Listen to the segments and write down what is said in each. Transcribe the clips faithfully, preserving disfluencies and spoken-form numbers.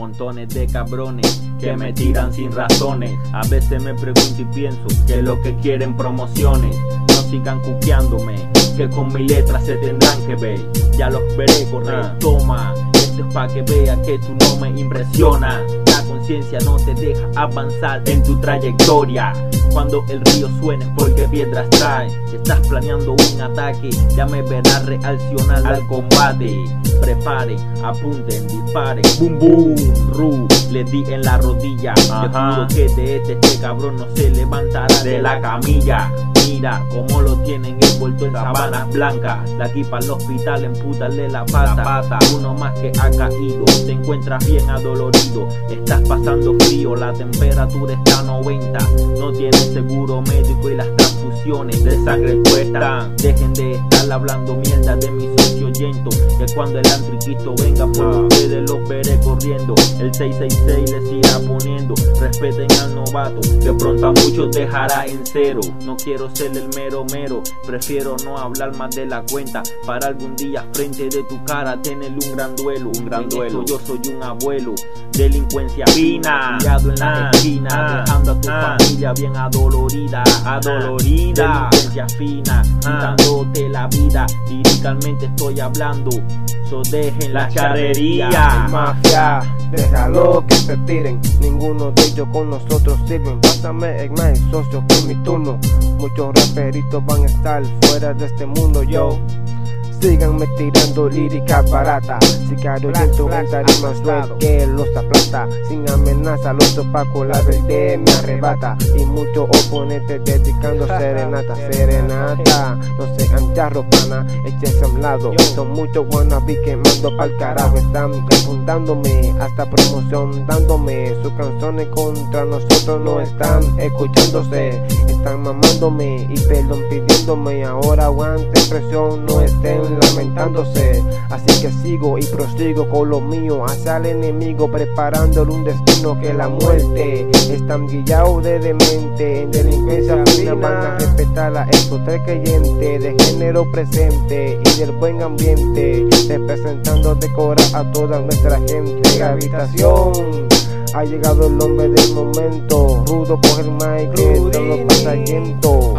montones de cabrones que me tiran sin razones. A veces me pregunto y pienso que lo que quieren promociones. No sigan cuqueándome, que con mi letra se tendrán que ver. Ya los veré correr, toma. Esto es pa' que veas que tú no me impresionas. La conciencia no te deja avanzar en tu trayectoria. Cuando el río suene porque piedras trae. Si estás planeando un ataque, ya me verás reaccionar al combate. Preparen, apunten, disparen. Boom, boom, ru, le di en la rodilla. Te juro que de este, este cabrón no se levantará de la camilla. Mira cómo lo tienen envuelto en sábanas blancas. La equipa al hospital, empútale la pata. la pata. Uno más que ha caído, te encuentras bien adolorido. Estás pasando frío, la temperatura está a noventa. No tienes seguro médico y las transfusiones de sangre cuestan. Dejen de estar hablando mierda de mi socio Yento, que cuando el antriquito venga por ustedes los veré corriendo. El seis seis seis les irá poniendo. Respeten al novato, que pronto a muchos dejará en cero. No quiero ser el mero mero, prefiero no hablar más de la cuenta, para algún día frente de tu cara tener un gran duelo. Un gran en duelo. Yo soy un abuelo, delincuencia fina, criado en la ah, esquina, ah, dejando a tu ah, familia bien adolorida, adolorida. Delincuencia fina, ah, quitándote la vida. Liricalmente estoy hablando, so dejen la charrería. Mafia, déjalo que se tiren, ninguno de ellos con nosotros sirven. Pásame el más socio por mi turno. Muchos raperitos van a estar fuera de este mundo, yo. Síganme tirando lírica barata. Sicario y en tu tarima suel que los aplasta. Sin amenaza los opacos la verde me arrebata. Y muchos oponentes dedicando serenata. Serenata, no sean charros pana, échense a un lado. Son muchos wannabe quemando pa'l carajo. Están apuntándome, hasta promoción dándome. Sus canciones contra nosotros no están escuchándose. Están mamándome y perdón pidiéndome. Ahora aguanten presión, no estén lamentándose. Así que sigo y prosigo con lo mío hacia el enemigo, preparándole un destino que la muerte. Están guiados de demente, en delincuencia fina van a respetarla. Estos tres creyentes de género presente y del buen ambiente, representando de cora a toda nuestra gente. Habitación, ha llegado el hombre del momento. Rudo coge el mic, que todo pasa lento.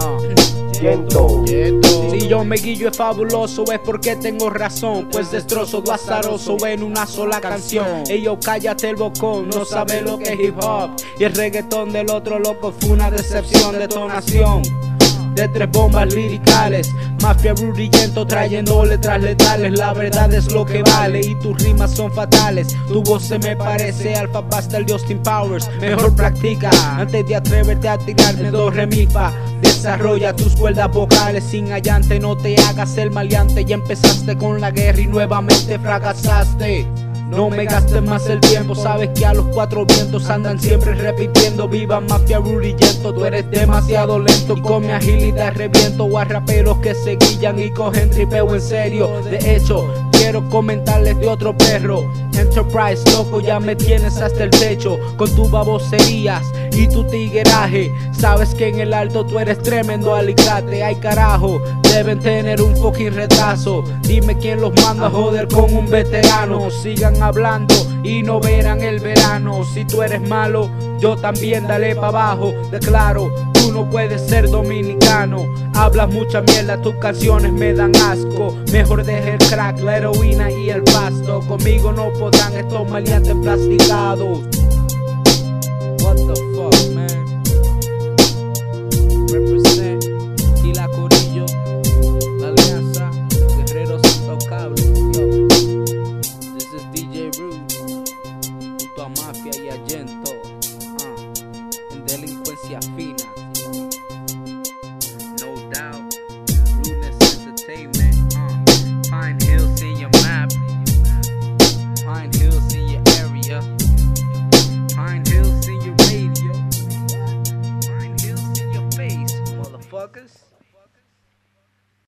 Yento. Si yo me guillo es fabuloso, es porque tengo razón, pues destrozo lo azaroso en una sola canción. Ey yo, cállate el bocón, no sabe lo que es hip hop. Y el reggaetón del otro loco fue una decepción, detonación de tres bombas liricales. Mafia brillento trayendo letras letales. La verdad es lo que vale y tus rimas son fatales. Tu voz se me parece Alpha Pastel de Austin Powers. Mejor practica antes de atreverte a tirarme dos remifa. Desarrolla tus cuerdas vocales sin allante. No te hagas el maleante. Ya empezaste con la guerra y nuevamente fracasaste. No me gastes más el tiempo, sabes que a los cuatro vientos andan siempre repitiendo. Viva Mafia brillento, tú eres demasiado lento. Y con mi agilidad reviento a raperos que se guillan y cogen tripeo en serio. De hecho, quiero comentarles de otro perro. Enterprise, loco, ya me tienes hasta el techo con tus baboserías y tu tigueraje. Sabes que en el alto tú eres tremendo alicate. Ay carajo, deben tener un fucking retraso. Dime quién los manda a joder con un veterano. Sigan hablando y no verán el verano. Si tú eres malo, yo también dale pa' abajo. Declaro, tú no puedes ser dominicano. Hablas mucha mierda, tus canciones me dan asco. Mejor deje el crack, la heroína y el pasto. Conmigo no podrán estos maleantes plasticados. What the fuck, man? Represent Kila Corillo, la alianza, guerreros intocables. Yo, this is D J Rude, junto a Mafia y a Yento, uh, en delincuencia fina.